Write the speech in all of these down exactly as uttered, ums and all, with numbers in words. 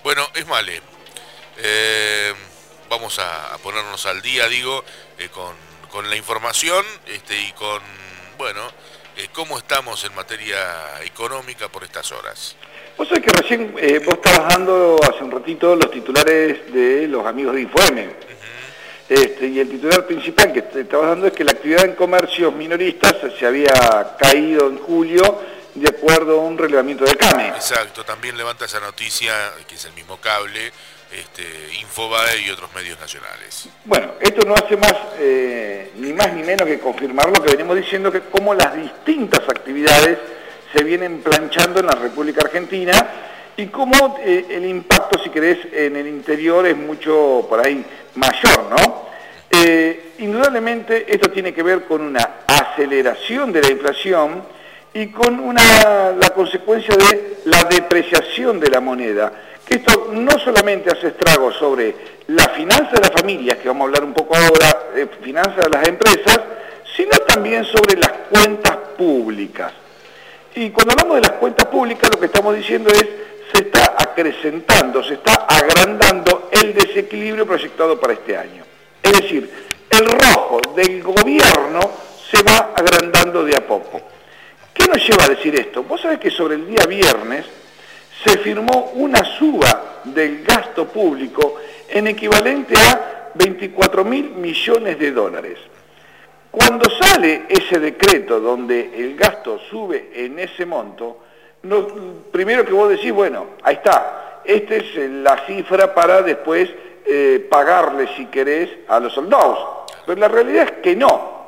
Bueno, Esmale, eh, vamos a, a ponernos al día, digo, eh, con, con la información este, y con, bueno, eh, cómo estamos en materia económica por estas horas. Vos sabés que recién eh, vos estabas dando hace un ratito los titulares de los amigos de InfoM. Ujú. Este, y el titular principal que te estabas dando es que la actividad en comercios minoristas se había caído en julio de acuerdo a un relevamiento del CAME. Exacto, también levanta esa noticia, que es el mismo cable, este, Infobae y otros medios nacionales. Bueno, esto no hace más, eh, ni más ni menos que confirmar lo que venimos diciendo, que como las distintas actividades se vienen planchando en la República Argentina y cómo eh, el impacto, si querés, en el interior es mucho, por ahí, mayor, ¿no? Eh, indudablemente esto tiene que ver con una aceleración de la inflación y con una, la consecuencia de la depreciación de la moneda, que esto no solamente hace estragos sobre la finanza de las familias, que vamos a hablar un poco ahora, eh, finanzas de las empresas, sino también sobre las cuentas públicas. Y cuando hablamos de las cuentas públicas, lo que estamos diciendo es, se está acrecentando, se está agrandando el desequilibrio proyectado para este año. Es decir, el rojo del gobierno se va agrandando de a poco. ¿Qué nos lleva a decir esto? Vos sabés que sobre el día viernes se firmó una suba del gasto público en equivalente a veinticuatro mil millones de dólares. Cuando sale ese decreto donde el gasto sube en ese monto, no, primero que vos decís, bueno, ahí está, esta es la cifra para después eh, pagarle, si querés, a los soldados. Pero la realidad es que no.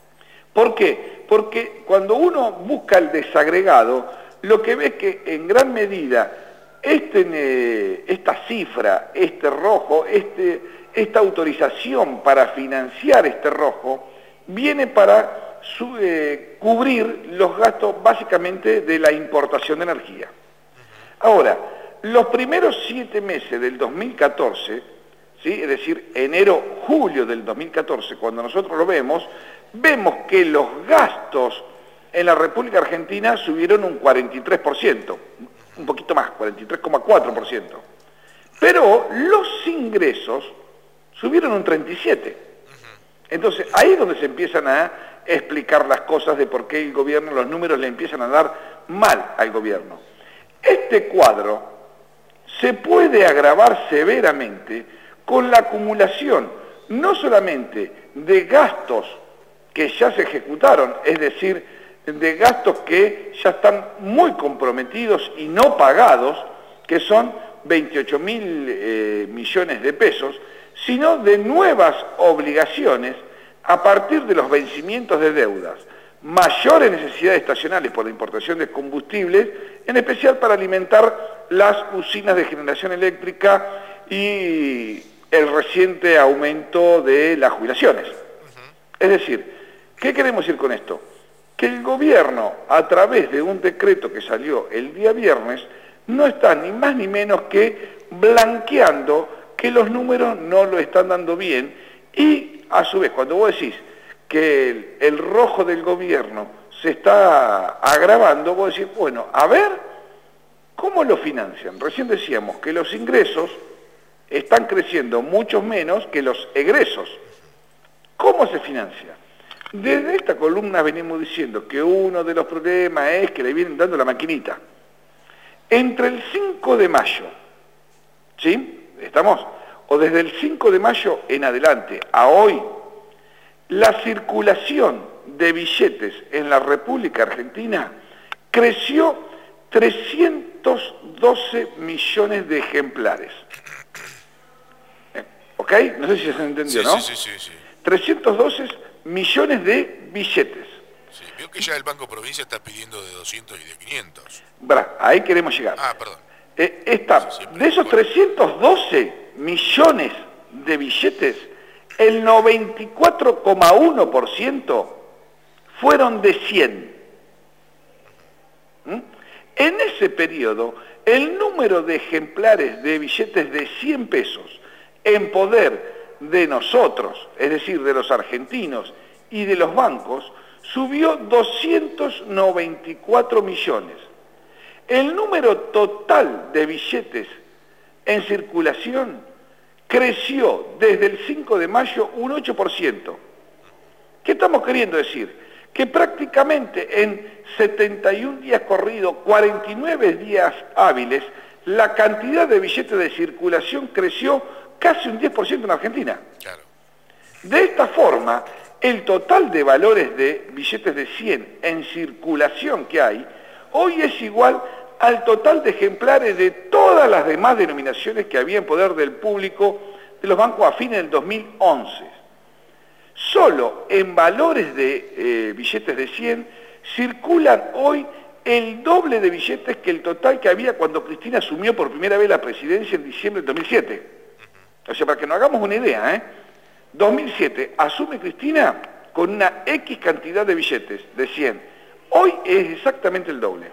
¿Por qué? Porque cuando uno busca el desagregado, lo que ve es que en gran medida este, eh, esta cifra, este rojo, este, esta autorización para financiar este rojo, viene para su, eh, cubrir los gastos básicamente de la importación de energía. Ahora, los primeros siete meses del dos mil catorce, ¿sí? Es decir, enero-julio del dos mil catorce, cuando nosotros lo vemos, vemos que los gastos en la República Argentina subieron un cuarenta y tres por ciento, un poquito más, cuarenta y tres coma cuatro por ciento. Pero los ingresos subieron un treinta y siete por ciento. Entonces, ahí es donde se empiezan a explicar las cosas de por qué el gobierno, los números le empiezan a dar mal al gobierno. Este cuadro se puede agravar severamente con la acumulación no solamente de gastos que ya se ejecutaron, es decir, de gastos que ya están muy comprometidos y no pagados, que son veintiocho mil eh, millones de pesos, sino de nuevas obligaciones a partir de los vencimientos de deudas, mayores necesidades estacionales por la importación de combustibles, en especial para alimentar las usinas de generación eléctrica y el reciente aumento de las jubilaciones. Es decir, ¿qué queremos decir con esto? Que el gobierno, a través de un decreto que salió el día viernes, no está ni más ni menos que blanqueando que los números no lo están dando bien y, a su vez, cuando vos decís que el, el rojo del gobierno se está agravando, vos decís, bueno, a ver, ¿cómo lo financian? Recién decíamos que los ingresos están creciendo mucho menos que los egresos. ¿Cómo se financia? Desde esta columna venimos diciendo que uno de los problemas es que le vienen dando la maquinita. Entre el cinco de mayo, ¿sí? ¿Estamos? O desde el cinco de mayo en adelante a hoy, la circulación de billetes en la República Argentina creció trescientos doce millones de ejemplares. ¿Ok? No sé si se entendió, Sí, ¿no? sí, sí, sí, sí. trescientos doce millones de billetes. Sí, veo que ya el Banco Provincia está pidiendo de doscientos y de quinientos. Bra, ahí queremos llegar. Ah, perdón. Eh, está, Sí, de esos trescientos doce millones de billetes, el noventa y cuatro coma uno por ciento fueron de cien. ¿Mm? En ese periodo, el número de ejemplares de billetes de cien pesos en poder de nosotros, es decir, de los argentinos y de los bancos, subió doscientos noventa y cuatro millones. El número total de billetes en circulación creció desde el cinco de mayo un ocho por ciento. ¿Qué estamos queriendo decir? Que prácticamente en setenta y un días corridos, cuarenta y nueve días hábiles, la cantidad de billetes de circulación creció casi un diez por ciento en Argentina. Claro. De esta forma, el total de valores de billetes de cien en circulación que hay, hoy es igual al total de ejemplares de todas las demás denominaciones que había en poder del público de los bancos a fines del dos mil once. Solo en valores de eh, billetes de cien circulan hoy el doble de billetes que el total que había cuando Cristina asumió por primera vez la presidencia en diciembre del dos mil siete. O sea, para que nos hagamos una idea, ¿eh? dos mil siete asume Cristina con una X cantidad de billetes de cien. Hoy es exactamente el doble.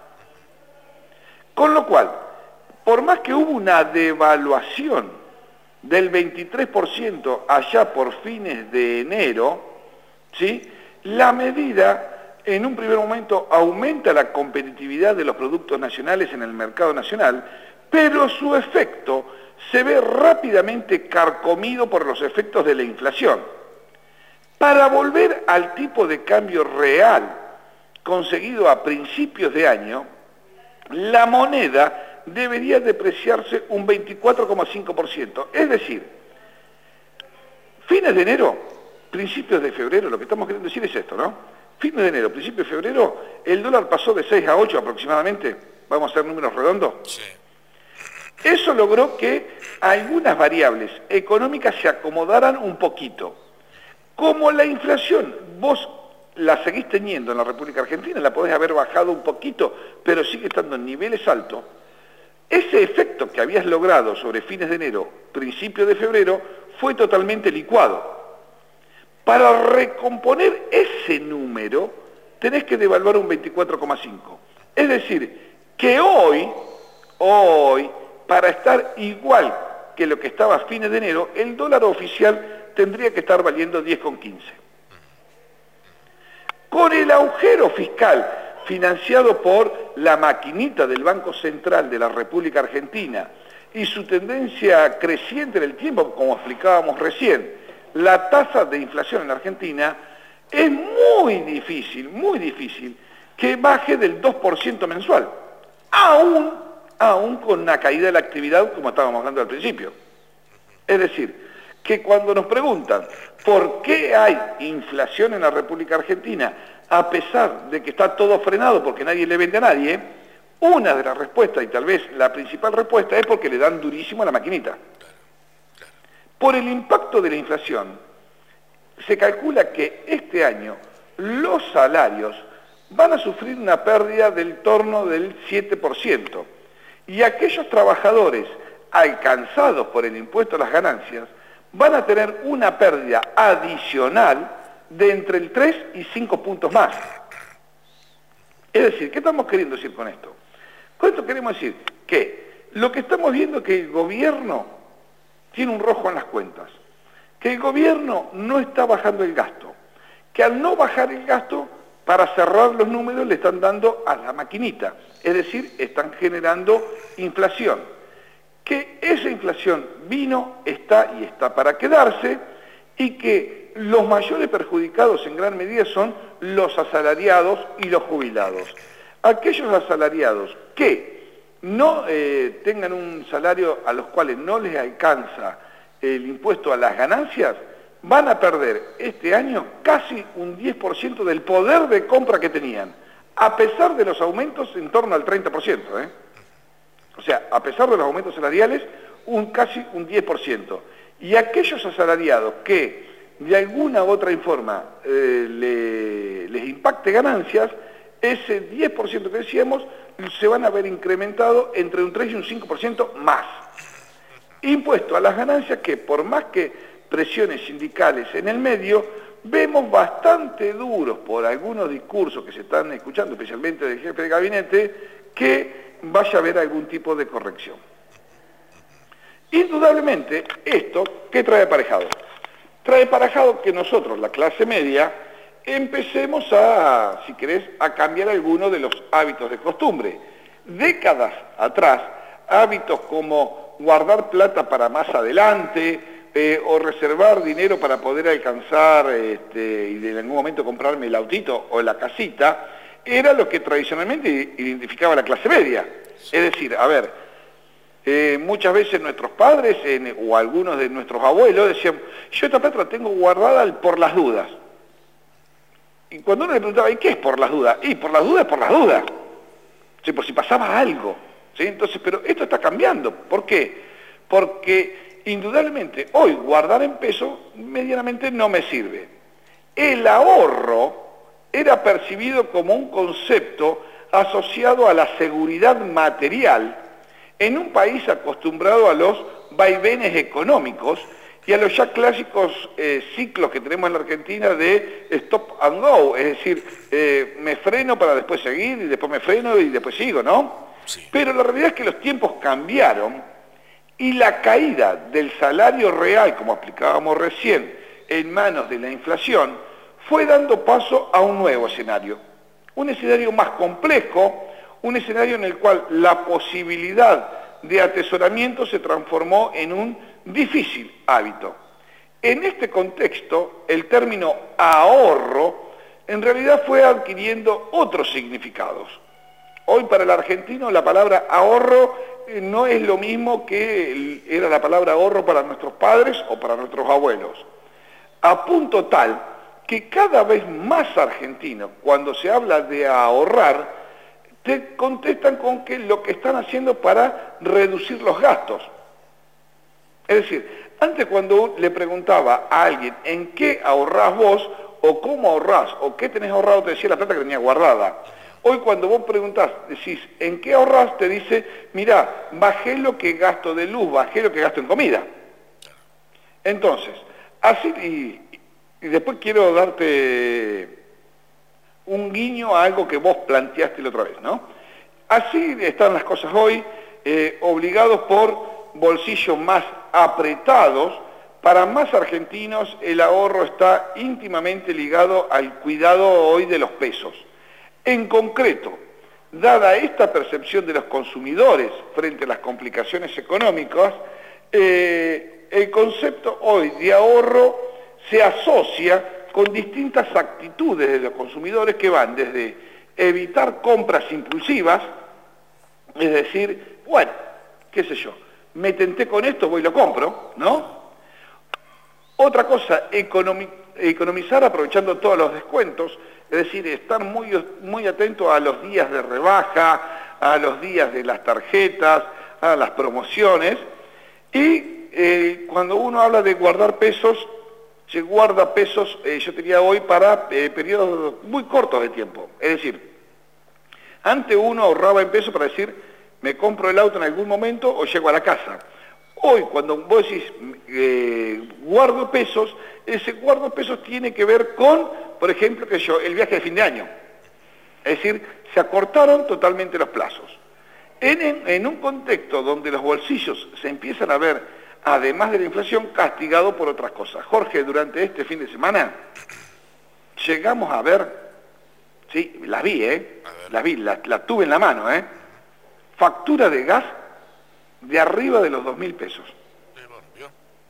Con lo cual, por más que hubo una devaluación del veintitrés por ciento allá por fines de enero, ¿sí?, la medida en un primer momento aumenta la competitividad de los productos nacionales en el mercado nacional, pero su efecto se ve rápidamente carcomido por los efectos de la inflación. Para volver al tipo de cambio real conseguido a principios de año, la moneda debería depreciarse un veinticuatro coma cinco por ciento. Es decir, fines de enero, principios de febrero, lo que estamos queriendo decir es esto, ¿no? Fines de enero, principios de febrero, el dólar pasó de seis a ocho aproximadamente, vamos a hacer números redondos. Sí. Eso logró que algunas variables económicas se acomodaran un poquito. Como la inflación, vos la seguís teniendo en la República Argentina, la podés haber bajado un poquito, pero sigue estando en niveles altos, ese efecto que habías logrado sobre fines de enero, principio de febrero, fue totalmente licuado. Para recomponer ese número, tenés que devaluar un veinticuatro coma cinco. Es decir, que hoy, hoy, para estar igual que lo que estaba a fines de enero, el dólar oficial tendría que estar valiendo diez coma quince. Con el agujero fiscal financiado por la maquinita del Banco Central de la República Argentina y su tendencia creciente en el tiempo, como explicábamos recién, la tasa de inflación en Argentina, es muy difícil, muy difícil que baje del dos por ciento mensual, aún, aún con una caída de la actividad como estábamos hablando al principio. Es decir, que cuando nos preguntan por qué hay inflación en la República Argentina, a pesar de que está todo frenado porque nadie le vende a nadie, una de las respuestas, y tal vez la principal respuesta, es porque le dan durísimo a la maquinita. Por el impacto de la inflación, se calcula que este año los salarios van a sufrir una pérdida del torno del siete por ciento, y aquellos trabajadores alcanzados por el impuesto a las ganancias van a tener una pérdida adicional de entre el tres y cinco puntos más. Es decir, ¿qué estamos queriendo decir con esto? Con esto queremos decir que lo que estamos viendo es que el gobierno tiene un rojo en las cuentas, que el gobierno no está bajando el gasto, que al no bajar el gasto, para cerrar los números le están dando a la maquinita, es decir, están generando inflación. Que esa inflación vino, está y está para quedarse, y que los mayores perjudicados en gran medida son los asalariados y los jubilados. Aquellos asalariados que no eh, tengan un salario a los cuales no les alcanza el impuesto a las ganancias, van a perder este año casi un diez por ciento del poder de compra que tenían, a pesar de los aumentos en torno al treinta por ciento, ¿eh? O sea, a pesar de los aumentos salariales, un casi un diez por ciento. Y aquellos asalariados que de alguna u otra forma eh, le, les impacte ganancias, ese diez por ciento que decíamos se van a ver incrementado entre un tres y un cinco por ciento más. Impuesto a las ganancias que, por más que presiones sindicales en el medio, vemos bastante duros por algunos discursos que se están escuchando, especialmente del jefe de gabinete, que vaya a haber algún tipo de corrección. Indudablemente, esto, ¿qué trae aparejado? Trae aparejado que nosotros, la clase media, empecemos a, si querés, a cambiar algunos de los hábitos de costumbre. Décadas atrás, hábitos como o guardar plata para más adelante, eh, o reservar dinero para poder alcanzar este, y en algún momento comprarme el autito o la casita, era lo que tradicionalmente identificaba la clase media. Es decir, a ver, eh, muchas veces nuestros padres en, o algunos de nuestros abuelos decían, yo esta plata la tengo guardada por las dudas. Y cuando uno le preguntaba, ¿y qué es por las dudas? Y por las dudas, por las dudas. Sí, por si pasaba algo. ¿Sí? Entonces, pero esto está cambiando. ¿Por qué? Porque indudablemente hoy guardar en pesos medianamente no me sirve. El ahorro era percibido como un concepto asociado a la seguridad material en un país acostumbrado a los vaivenes económicos y a los ya clásicos eh, ciclos que tenemos en la Argentina de stop and go, es decir, eh, me freno para después seguir y después me freno y después sigo, ¿no? Sí. Pero la realidad es que los tiempos cambiaron y la caída del salario real, como explicábamos recién, en manos de la inflación, fue dando paso a un nuevo escenario, un escenario más complejo, un escenario en el cual la posibilidad de atesoramiento se transformó en un difícil hábito. En este contexto, el término ahorro en realidad fue adquiriendo otros significados. Hoy para el argentino la palabra ahorro no es lo mismo que era la palabra ahorro para nuestros padres o para nuestros abuelos, a punto tal que cada vez más argentinos, cuando se habla de ahorrar, te contestan con que lo que están haciendo para reducir los gastos. Es decir, antes cuando le preguntaba a alguien en qué ahorrás vos, o cómo ahorrás, o qué tenés ahorrado, te decía la plata que tenía guardada. Hoy cuando vos preguntás, decís, ¿en qué ahorrás? Te dice, mirá, bajé lo que gasto de luz, bajé lo que gasto en comida. Entonces, así, y, y después quiero darte un guiño a algo que vos planteaste la otra vez, ¿no? Así están las cosas hoy, eh, obligados por bolsillos más apretados. Para más argentinos el ahorro está íntimamente ligado al cuidado hoy de los pesos. En concreto, dada esta percepción de los consumidores frente a las complicaciones económicas, eh, el concepto hoy de ahorro se asocia con distintas actitudes de los consumidores que van desde evitar compras impulsivas, es decir, bueno, qué sé yo, me tenté con esto, voy y lo compro, ¿no? Otra cosa, economi- economizar aprovechando todos los descuentos, es decir, estar muy, muy atento a los días de rebaja, a los días de las tarjetas, a las promociones, y eh, cuando uno habla de guardar pesos, se guarda pesos, eh, yo diría hoy, para eh, periodos muy cortos de tiempo. Es decir, antes uno ahorraba en pesos para decir, me compro el auto en algún momento o llego a la casa. Hoy, cuando vos decís, eh, guardo pesos, ese guardo pesos tiene que ver con, por ejemplo, que yo, el viaje de fin de año. Es decir, se acortaron totalmente los plazos. En, en, en un contexto donde los bolsillos se empiezan a ver, además de la inflación, castigado por otras cosas. Jorge, durante este fin de semana llegamos a ver, sí, las vi, ¿eh? Las vi, la, la tuve en la mano, ¿eh? Factura de gas de arriba de los dos mil pesos. Eh, bueno, ¿vio?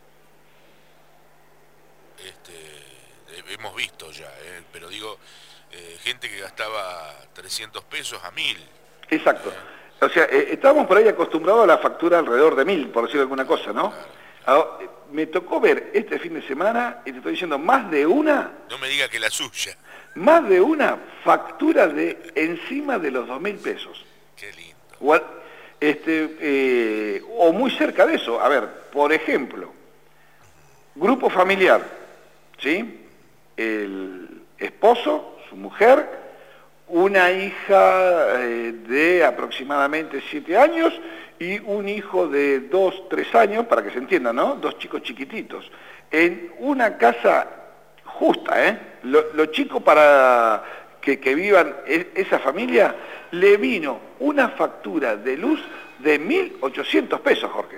Este, hemos visto ya, ¿eh? Pero digo, eh, gente que gastaba trescientos pesos a mil. Exacto. Eh. O sea, eh, estábamos por ahí acostumbrados a la factura alrededor de mil, por decir alguna cosa, ¿no? Claro. Ahora, me tocó ver este fin de semana, y te estoy diciendo, más de una... No me diga que la suya. Más de una factura de encima de los dos mil pesos. Qué lindo. O, este, eh, o muy cerca de eso. A ver, por ejemplo, grupo familiar, ¿sí? El esposo, su mujer, una hija eh, de aproximadamente siete años y un hijo de dos, tres años, para que se entienda, ¿no? Dos chicos chiquititos. En una casa justa, ¿eh? Lo, lo chico para que, que vivan es, esa familia, le vino una factura de luz de mil ochocientos pesos, Jorge.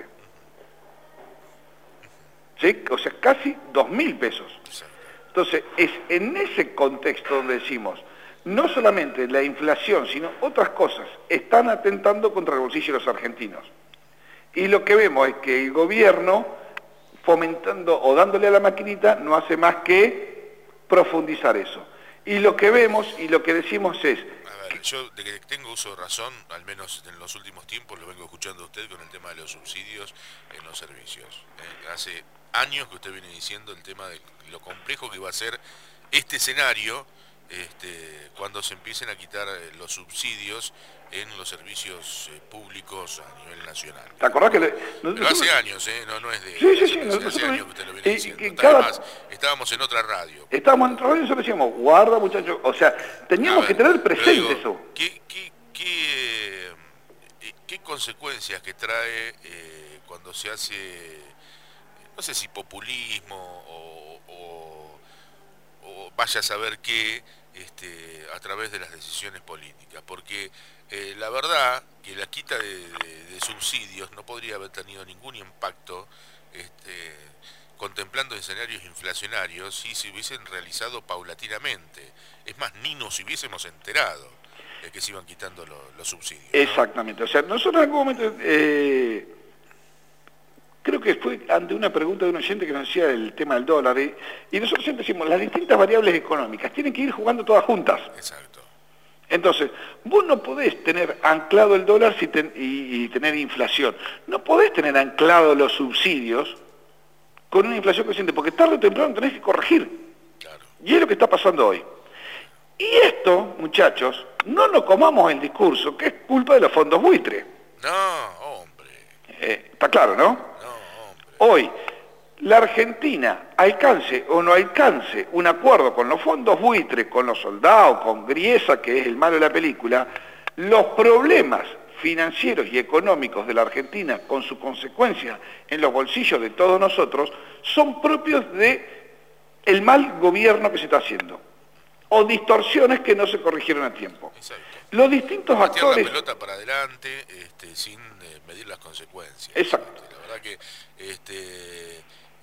¿Sí? O sea, casi dos mil pesos. Entonces, es en ese contexto donde decimos, no solamente la inflación, sino otras cosas están atentando contra el bolsillo de los argentinos. Y lo que vemos es que el gobierno, fomentando o dándole a la maquinita, no hace más que profundizar eso. Y lo que vemos y lo que decimos es... A ver, yo de que tengo uso de razón, al menos en los últimos tiempos, lo vengo escuchando a usted con el tema de los subsidios en los servicios. Eh, hace años que usted viene diciendo el tema de lo complejo que va a ser este escenario este, cuando se empiecen a quitar los subsidios en los servicios eh, públicos a nivel nacional. ¿Te acordás que le, nosotros, Pero hace años, ¿eh? No, no es de... Sí, sí, sí. Hace, Nosotros, hace años que usted lo viene y, diciendo. Y cada, Además, estábamos en otra radio. Estábamos en otra radio y nosotros decíamos, guarda muchachos, o sea, teníamos ver, que tener presente digo, eso. ¿Qué, qué, qué, qué consecuencias que trae eh, cuando se hace, no sé si populismo o, o, o vaya a saber qué, este, a través de las decisiones políticas? Porque eh, la verdad que la quita de, de, de subsidios no podría haber tenido ningún impacto este, contemplando escenarios inflacionarios si se hubiesen realizado paulatinamente. Es más, ni nos hubiésemos enterado de que se iban quitando lo, los subsidios, ¿no? Exactamente. O sea, nosotros en algún momento, eh, creo que fue ante una pregunta de un oyente que nos decía el tema del dólar, y, y nosotros siempre decimos, las distintas variables económicas tienen que ir jugando todas juntas. Exacto. Entonces, vos no podés tener anclado el dólar si ten, y, y tener inflación. No podés tener anclado los subsidios con una inflación creciente, porque tarde o temprano tenés que corregir. Claro. Y es lo que está pasando hoy. Y esto, muchachos, no nos comamos el discurso, que es culpa de los fondos buitre. No, hombre. Eh, está claro, ¿no? No, hombre. Hoy, la Argentina alcance o no alcance un acuerdo con los fondos buitre, con los soldados, con Griesa, que es el malo de la película, los problemas financieros y económicos de la Argentina, con su consecuencia en los bolsillos de todos nosotros, son propios de el mal gobierno que se está haciendo, o distorsiones que no se corrigieron a tiempo. Exacto. Los distintos Patear actores... la pelota para adelante este, sin eh, medir las consecuencias. Exacto. Este, la verdad que este,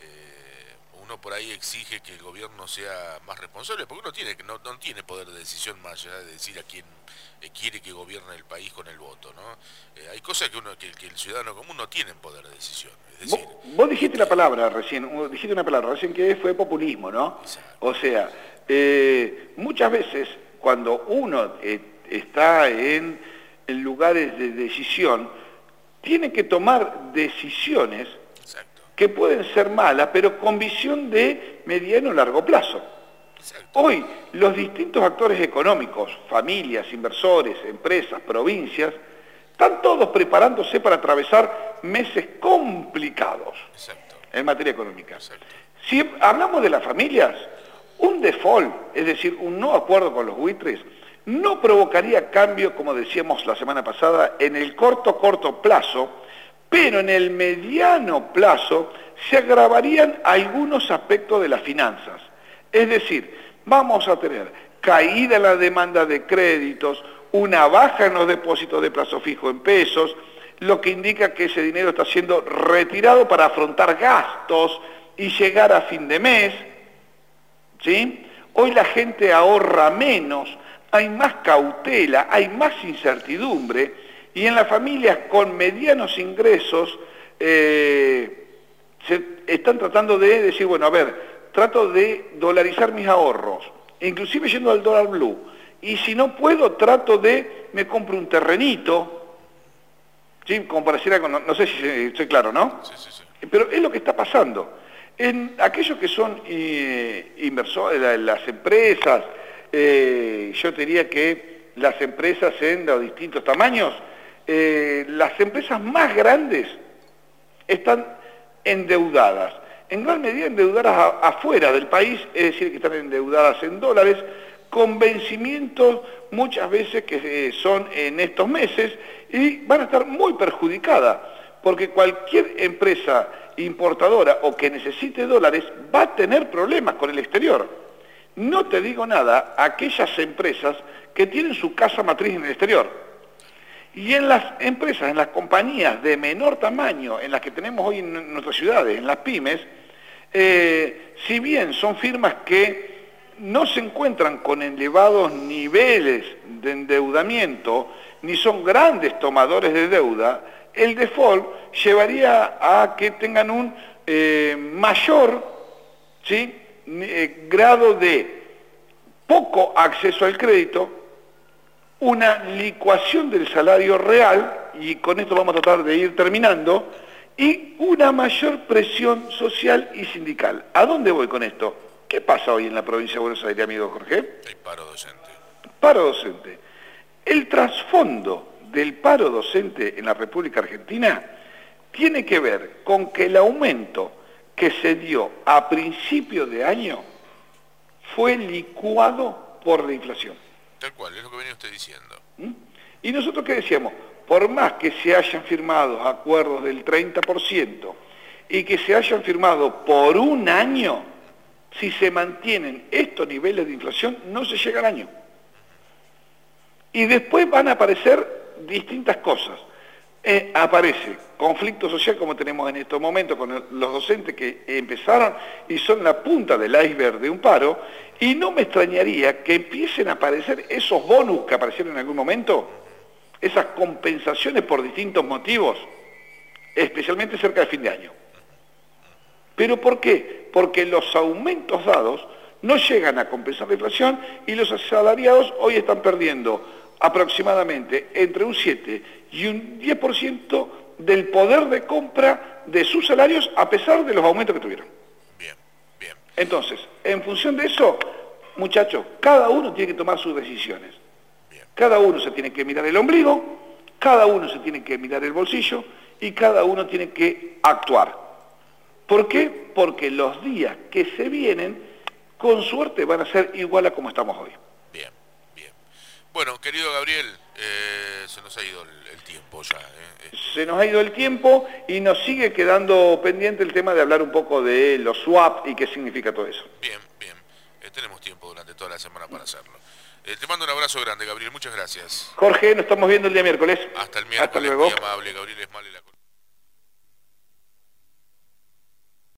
eh, uno por ahí exige que el gobierno sea más responsable, porque uno tiene, no, no tiene poder de decisión más allá de decir a quién eh, quiere que gobierne el país con el voto, ¿no? Eh, hay cosas que, uno, que, que el ciudadano común no tiene poder de decisión. Es decir, vos, vos dijiste la palabra recién, dijiste una palabra recién que fue populismo, ¿no? Exacto. O sea, eh, muchas veces cuando uno eh, está en, en lugares de decisión, tiene que tomar decisiones Exacto. que pueden ser malas, pero con visión de mediano o largo plazo. Exacto. Hoy, los distintos actores económicos, familias, inversores, empresas, provincias, están todos preparándose para atravesar meses complicados. Exacto. En materia económica. Exacto. Si hablamos de las familias, un default, es decir, un no acuerdo con los buitres, no provocaría cambio, como decíamos la semana pasada, en el corto, corto plazo, pero en el mediano plazo se agravarían algunos aspectos de las finanzas. Es decir, vamos a tener caída en la demanda de créditos, una baja en los depósitos de plazo fijo en pesos, lo que indica que ese dinero está siendo retirado para afrontar gastos y llegar a fin de mes, ¿sí? Hoy la gente ahorra menos, hay más cautela, hay más incertidumbre, y en las familias con medianos ingresos eh, se están tratando de decir, bueno, a ver, trato de dolarizar mis ahorros, inclusive yendo al dólar blue, y si no puedo, trato de, me compro un terrenito, ¿sí? Como para decir algo, no, no sé si estoy claro, ¿no? Sí, sí, sí. Pero es lo que está pasando. En aquellos que son eh, inversores, las empresas, eh, yo te diría que las empresas en los distintos tamaños, eh, las empresas más grandes están endeudadas, en gran medida endeudadas a, afuera del país, es decir, que están endeudadas en dólares, con vencimientos muchas veces que eh, son en estos meses y van a estar muy perjudicadas, porque cualquier empresa importadora o que necesite dólares va a tener problemas con el exterior. No te digo nada, aquellas empresas que tienen su casa matriz en el exterior. Y en las empresas, en las compañías de menor tamaño, en las que tenemos hoy en nuestras ciudades, en las pymes, eh, si bien son firmas que no se encuentran con elevados niveles de endeudamiento, ni son grandes tomadores de deuda, el default llevaría a que tengan un eh, mayor, ¿sí?, eh, grado de poco acceso al crédito, una licuación del salario real, y con esto vamos a tratar de ir terminando, y una mayor presión social y sindical. ¿A dónde voy con esto? ¿Qué pasa hoy en la provincia de Buenos Aires, amigo Jorge? El paro docente. Paro docente. El trasfondo del paro docente en la República Argentina tiene que ver con que el aumento que se dio a principio de año fue licuado por la inflación. Tal cual, es lo que venía usted diciendo. ¿Mm? Y nosotros, ¿qué decíamos? Por más que se hayan firmado acuerdos del treinta por ciento y que se hayan firmado por un año, si se mantienen estos niveles de inflación, no se llega al año. Y después van a aparecer distintas cosas. Eh, aparece conflicto social como tenemos en estos momentos con el, los docentes que empezaron y son la punta del iceberg de un paro, y no me extrañaría que empiecen a aparecer esos bonus que aparecieron en algún momento, esas compensaciones por distintos motivos, especialmente cerca del fin de año. ¿Pero por qué? Porque los aumentos dados no llegan a compensar la inflación y los asalariados hoy están perdiendo aproximadamente entre un siete y un diez por ciento del poder de compra de sus salarios a pesar de los aumentos que tuvieron. Bien, bien. Entonces, en función de eso, muchachos, cada uno tiene que tomar sus decisiones. Bien. Cada uno se tiene que mirar el ombligo, cada uno se tiene que mirar el bolsillo y cada uno tiene que actuar. ¿Por qué? Porque los días que se vienen, con suerte, van a ser igual a como estamos hoy. Bien, bien. Bueno, querido Gabriel, eh, se nos ha ido el, el tiempo ya. Eh. Se nos ha ido el tiempo y nos sigue quedando pendiente el tema de hablar un poco de los swap y qué significa todo eso. Bien, bien. Eh, tenemos tiempo durante toda la semana para hacerlo. Eh, te mando un abrazo grande, Gabriel. Muchas gracias. Jorge, nos estamos viendo el día miércoles. Hasta el miércoles. Hasta luego. Muy amable, Gabriel Esmale. La...